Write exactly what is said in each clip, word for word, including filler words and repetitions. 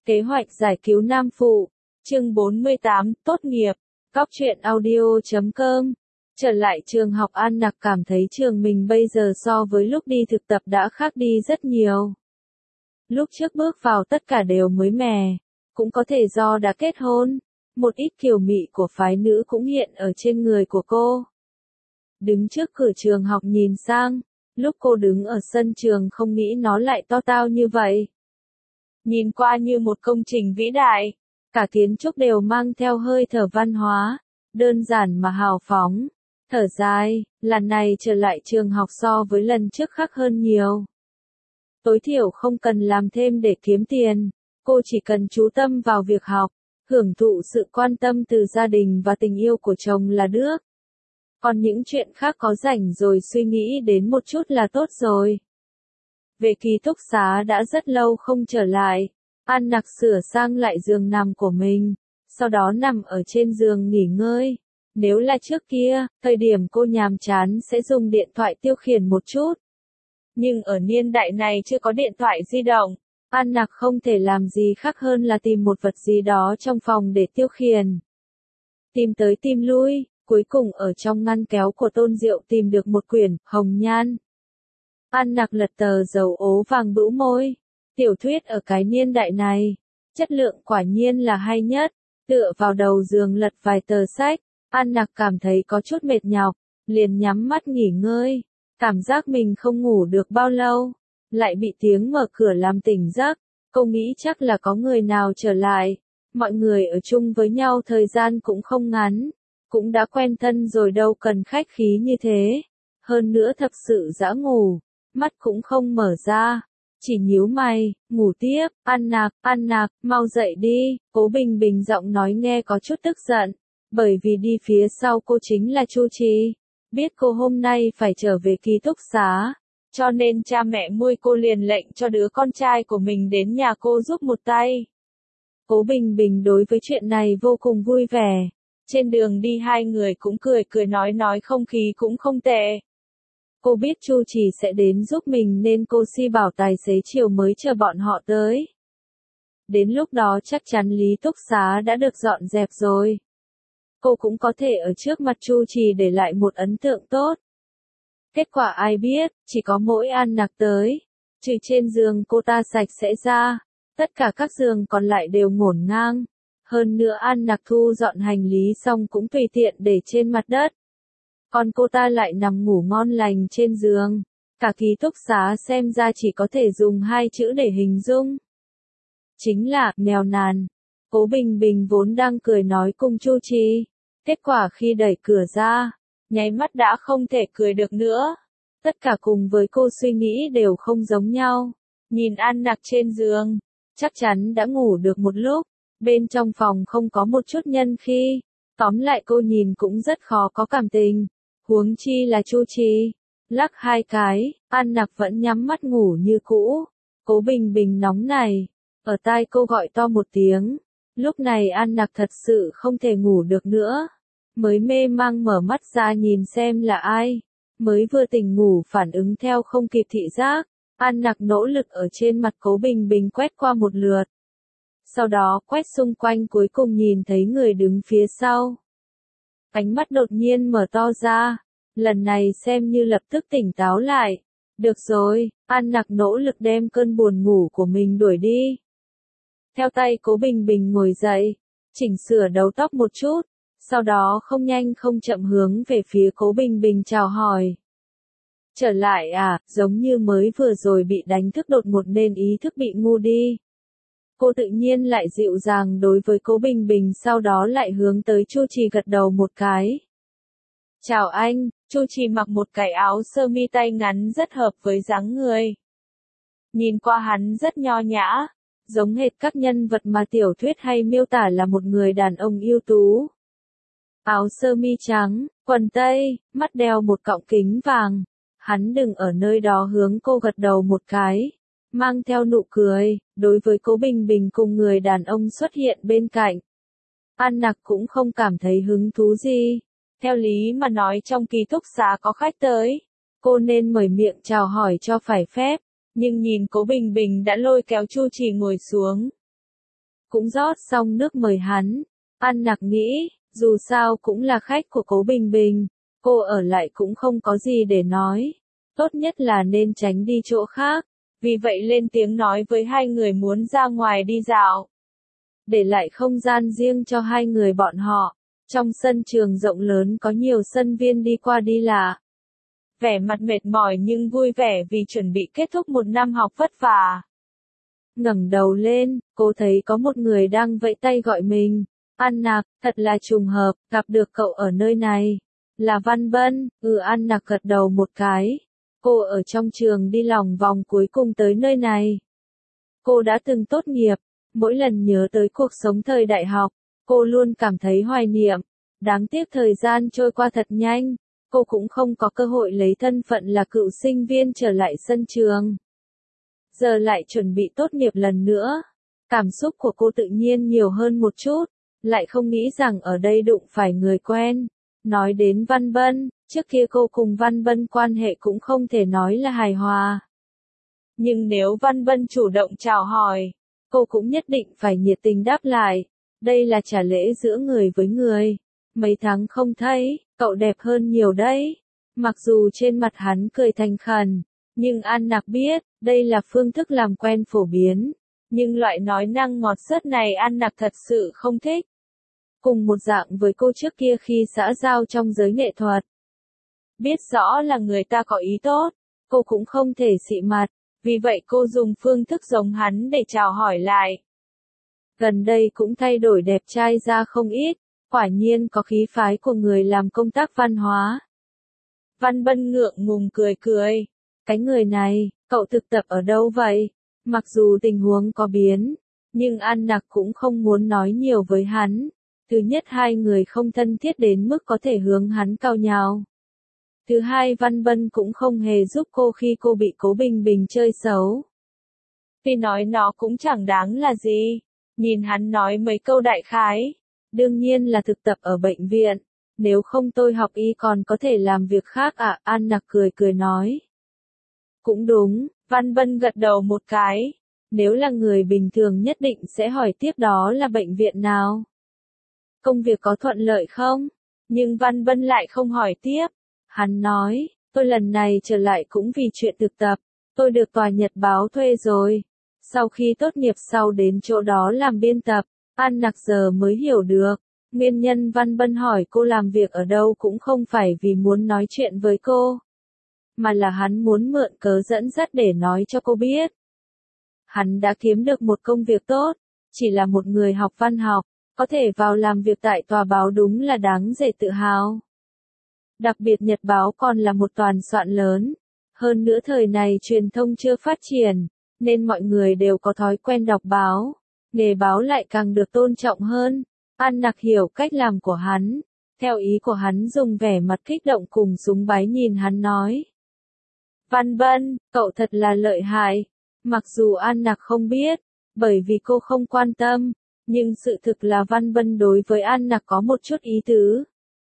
Kế hoạch giải cứu nam phụ, chương bốn mươi tám, tốt nghiệp, Cóc truyện audio chấm com. Trở lại trường học, An Nặc cảm thấy trường mình bây giờ so với lúc đi thực tập đã khác đi rất nhiều. Lúc trước bước vào tất cả đều mới mẻ, cũng có thể do đã kết hôn, một ít kiều mị của phái nữ cũng hiện ở trên người của cô. Đứng trước cửa trường học nhìn sang, lúc cô đứng ở sân trường không nghĩ nó lại to tao như vậy. Nhìn qua như một công trình vĩ đại, cả kiến trúc đều mang theo hơi thở văn hóa, đơn giản mà hào phóng. Thở dài, lần này trở lại trường học so với lần trước khác hơn nhiều. Tối thiểu không cần làm thêm để kiếm tiền, cô chỉ cần chú tâm vào việc học, hưởng thụ sự quan tâm từ gia đình và tình yêu của chồng là được. Còn những chuyện khác có rảnh rồi suy nghĩ đến một chút là tốt rồi. Về ký túc xá đã rất lâu không trở lại, An Nặc sửa sang lại giường nằm của mình, sau đó nằm ở trên giường nghỉ ngơi. Nếu là trước kia, thời điểm cô nhàm chán sẽ dùng điện thoại tiêu khiển một chút. Nhưng ở niên đại này chưa có điện thoại di động, An Nặc không thể làm gì khác hơn là tìm một vật gì đó trong phòng để tiêu khiển. Tìm tới tìm lui, cuối cùng ở trong ngăn kéo của Tôn Diệu tìm được một quyển Hồng Nhan. An Nặc lật tờ dầu ố vàng bĩu môi. Tiểu thuyết ở cái niên đại này, chất lượng quả nhiên là hay nhất. Tựa vào đầu giường lật vài tờ sách, An Nặc cảm thấy có chút mệt nhọc, liền nhắm mắt nghỉ ngơi. Cảm giác mình không ngủ được bao lâu, lại bị tiếng mở cửa làm tỉnh giấc. Cô nghĩ chắc là có người nào trở lại. Mọi người ở chung với nhau thời gian cũng không ngắn, cũng đã quen thân rồi đâu cần khách khí như thế. Hơn nữa thật sự dã ngủ, mắt cũng không mở ra, chỉ nhíu mày, ngủ tiếp. An Nặc, An Nặc, mau dậy đi. Cố Bình Bình giọng nói nghe có chút tức giận, bởi vì đi phía sau cô chính là Chu Trì. Biết cô hôm nay phải trở về ký túc xá, cho nên cha mẹ nuôi cô liền lệnh cho đứa con trai của mình đến nhà cô giúp một tay. Cố Bình Bình đối với chuyện này vô cùng vui vẻ. Trên đường đi hai người cũng cười cười nói nói, không khí cũng không tệ. Cô biết Chu Trì sẽ đến giúp mình nên cô si bảo tài xế chiều mới chờ bọn họ tới. Đến lúc đó chắc chắn lý túc xá đã được dọn dẹp rồi. Cô cũng có thể ở trước mặt Chu Trì để lại một ấn tượng tốt. Kết quả ai biết, chỉ có mỗi An Nặc tới. Trừ trên giường cô ta sạch sẽ ra, tất cả các giường còn lại đều ngổn ngang. Hơn nữa An Nặc thu dọn hành lý xong cũng tùy tiện để trên mặt đất. Còn cô ta lại nằm ngủ ngon lành trên giường. Cả ký túc xá xem ra chỉ có thể dùng hai chữ để hình dung. Chính là, nghèo nàn. Cố Bình Bình vốn đang cười nói cùng Chu Trì. Kết quả khi đẩy cửa ra, nháy mắt đã không thể cười được nữa. Tất cả cùng với cô suy nghĩ đều không giống nhau. Nhìn An Nặc trên giường, chắc chắn đã ngủ được một lúc. Bên trong phòng không có một chút nhân khí. Tóm lại cô nhìn cũng rất khó có cảm tình. Huống chi là Chu Trì. Lắc hai cái, An Nặc vẫn nhắm mắt ngủ như cũ. Cố Bình Bình nóng này. Ở tai cô gọi to một tiếng. Lúc này An Nặc thật sự không thể ngủ được nữa. Mới mê mang mở mắt ra nhìn xem là ai. Mới vừa tỉnh ngủ phản ứng theo không kịp thị giác. An Nặc nỗ lực ở trên mặt Cố Bình Bình quét qua một lượt. Sau đó quét xung quanh cuối cùng nhìn thấy người đứng phía sau. Ánh mắt đột nhiên mở to ra. Lần này xem như lập tức tỉnh táo lại. Được rồi, An Nặc nỗ lực đem cơn buồn ngủ của mình đuổi đi. Theo tay Cố Bình Bình ngồi dậy, chỉnh sửa đầu tóc một chút, sau đó không nhanh không chậm hướng về phía Cố Bình Bình chào hỏi. Trở lại à, giống như mới vừa rồi bị đánh thức đột ngột nên ý thức bị ngu đi. Cô tự nhiên lại dịu dàng đối với Cố Bình Bình, sau đó lại hướng tới Chu Trì gật đầu một cái. Chào anh. Chu Trì mặc một cái áo sơ mi tay ngắn rất hợp với dáng người. Nhìn qua hắn rất nho nhã, giống hệt các nhân vật mà tiểu thuyết hay miêu tả là một người đàn ông ưu tú. Áo sơ mi trắng, quần tây, mắt đeo một cọng kính vàng. Hắn đừng ở nơi đó hướng cô gật đầu một cái, mang theo nụ cười, đối với Cố Bình Bình cùng người đàn ông xuất hiện bên cạnh. An Nặc cũng không cảm thấy hứng thú gì. Theo lý mà nói trong ký túc xá có khách tới, cô nên mở miệng chào hỏi cho phải phép, nhưng nhìn Cố Bình Bình đã lôi kéo Chu Trì ngồi xuống. cũng rót xong nước mời hắn. An Nặc nghĩ, dù sao cũng là khách của Cố Bình Bình, cô ở lại cũng không có gì để nói. Tốt nhất là nên tránh đi chỗ khác. Vì vậy lên tiếng nói với hai người muốn ra ngoài đi dạo. Để lại không gian riêng cho hai người bọn họ. Trong sân trường rộng lớn có nhiều sân viên đi qua đi lại. Vẻ mặt mệt mỏi nhưng vui vẻ vì chuẩn bị kết thúc một năm học vất vả. Ngẩng đầu lên, cô thấy có một người đang vẫy tay gọi mình. An Nặc, thật là trùng hợp, gặp được cậu ở nơi này. Là Văn Bân, ừ An Nặc gật đầu một cái. Cô ở trong trường đi lòng vòng cuối cùng tới nơi này. Cô đã từng tốt nghiệp, mỗi lần nhớ tới cuộc sống thời đại học, cô luôn cảm thấy hoài niệm. Đáng tiếc thời gian trôi qua thật nhanh, cô cũng không có cơ hội lấy thân phận là cựu sinh viên trở lại sân trường. Giờ lại chuẩn bị tốt nghiệp lần nữa. Cảm xúc của cô tự nhiên nhiều hơn một chút, lại không nghĩ rằng ở đây đụng phải người quen. Nói đến Văn Bân, trước kia cô cùng Văn Bân quan hệ cũng không thể nói là hài hòa. Nhưng nếu Văn Bân chủ động chào hỏi, cô cũng nhất định phải nhiệt tình đáp lại. Đây là trả lễ giữa người với người. Mấy tháng không thấy, cậu đẹp hơn nhiều đấy. Mặc dù trên mặt hắn cười thành khẩn, nhưng An Nặc biết, đây là phương thức làm quen phổ biến. Nhưng loại nói năng ngọt sớt này An Nặc thật sự không thích. Cùng một dạng với cô trước kia khi xã giao trong giới nghệ thuật. Biết rõ là người ta có ý tốt, cô cũng không thể xị mặt, vì vậy cô dùng phương thức giống hắn để chào hỏi lại. Gần đây cũng thay đổi đẹp trai ra không ít, quả nhiên có khí phái của người làm công tác văn hóa. Văn Bân ngượng ngùng cười cười. Cái người này, cậu thực tập ở đâu vậy? Mặc dù tình huống có biến, nhưng An Nặc cũng không muốn nói nhiều với hắn. Thứ nhất hai người không thân thiết đến mức có thể hướng hắn cao nhao. Thứ hai Văn Bân cũng không hề giúp cô khi cô bị Cố Bình Bình chơi xấu. Khi nói nó cũng chẳng đáng là gì. Nhìn hắn nói mấy câu đại khái. Đương nhiên là thực tập ở bệnh viện. Nếu không tôi học y còn có thể làm việc khác à? An Nặc cười cười nói. Cũng đúng, Văn Bân gật đầu một cái. Nếu là người bình thường nhất định sẽ hỏi tiếp đó là bệnh viện nào. Công việc có thuận lợi không? Nhưng Văn Bân lại không hỏi tiếp. Hắn nói, tôi lần này trở lại cũng vì chuyện thực tập. Tôi được tòa Nhật báo thuê rồi. Sau khi tốt nghiệp sau đến chỗ đó làm biên tập, An Nặc giờ mới hiểu được. Nguyên nhân Văn Bân hỏi cô làm việc ở đâu cũng không phải vì muốn nói chuyện với cô. Mà là hắn muốn mượn cớ dẫn dắt để nói cho cô biết. Hắn đã kiếm được một công việc tốt, chỉ là một người học văn học, có thể vào làm việc tại tòa báo đúng là đáng để tự hào. Đặc biệt Nhật báo còn là một toàn soạn lớn. Hơn nữa thời này truyền thông chưa phát triển, nên mọi người đều có thói quen đọc báo. Nghề báo lại càng được tôn trọng hơn. An Nặc hiểu cách làm của hắn. Theo ý của hắn dùng vẻ mặt kích động cùng súng bái nhìn hắn nói. Văn Bân, cậu thật là lợi hại. Mặc dù An Nặc không biết, bởi vì cô không quan tâm, nhưng sự thực là Văn Bân đối với An Nặc có một chút ý tứ.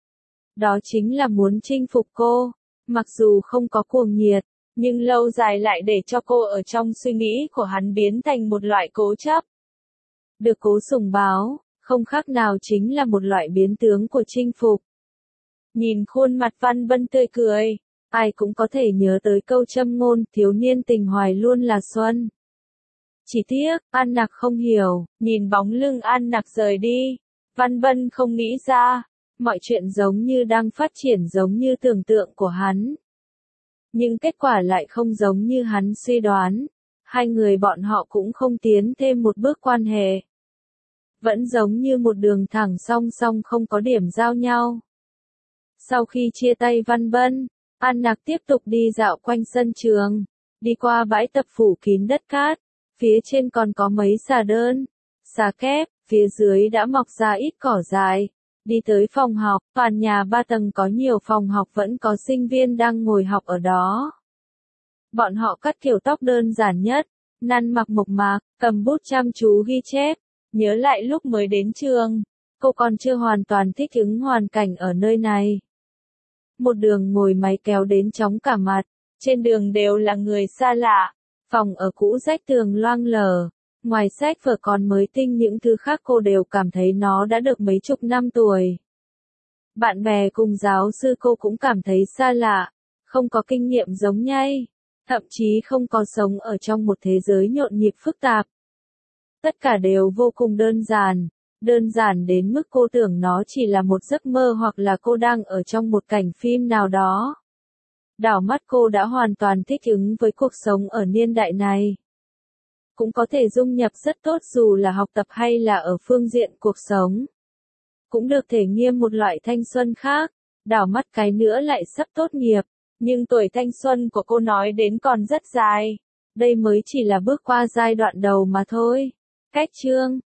Đó chính là muốn chinh phục cô, mặc dù không có cuồng nhiệt, nhưng lâu dài lại để cho cô ở trong suy nghĩ của hắn biến thành một loại cố chấp. Được cố sùng bái, không khác nào chính là một loại biến tướng của chinh phục. Nhìn khuôn mặt Văn Bân tươi cười, ai cũng có thể nhớ tới câu châm ngôn thiếu niên tình hoài luôn là xuân. Chỉ tiếc, An Nặc không hiểu, nhìn bóng lưng An Nặc rời đi. Văn Bân không nghĩ ra, mọi chuyện giống như đang phát triển giống như tưởng tượng của hắn. Nhưng kết quả lại không giống như hắn suy đoán. Hai người bọn họ cũng không tiến thêm một bước quan hệ. Vẫn giống như một đường thẳng song song không có điểm giao nhau. Sau khi chia tay Văn Bân, An Nặc tiếp tục đi dạo quanh sân trường, đi qua bãi tập phủ kín đất cát, phía trên còn có mấy xà đơn, xà kép, phía dưới đã mọc ra ít cỏ dài. Đi tới phòng học, toàn nhà ba tầng có nhiều phòng học vẫn có sinh viên đang ngồi học ở đó. Bọn họ cắt kiểu tóc đơn giản nhất, năn mặc mộc mạc, cầm bút chăm chú ghi chép. Nhớ lại lúc mới đến trường, cô còn chưa hoàn toàn thích ứng hoàn cảnh ở nơi này. Một đường ngồi máy kéo đến chóng cả mặt, trên đường đều là người xa lạ, phòng ở cũ rách tường loang lở, Ngoài sách vở còn mới tinh những thứ khác cô đều cảm thấy nó đã được mấy chục năm tuổi. Bạn bè cùng giáo sư cô cũng cảm thấy xa lạ, không có kinh nghiệm giống nhây, thậm chí không có sống ở trong một thế giới nhộn nhịp phức tạp. Tất cả đều vô cùng đơn giản, đơn giản đến mức cô tưởng nó chỉ là một giấc mơ hoặc là cô đang ở trong một cảnh phim nào đó. Đảo mắt cô đã hoàn toàn thích ứng với cuộc sống ở niên đại này. Cũng có thể dung nhập rất tốt dù là học tập hay là ở phương diện cuộc sống. Cũng được thể nghiệm một loại thanh xuân khác, đảo mắt cái nữa lại sắp tốt nghiệp, nhưng tuổi thanh xuân của cô nói đến còn rất dài. Đây mới chỉ là bước qua giai đoạn đầu mà thôi. Cách chương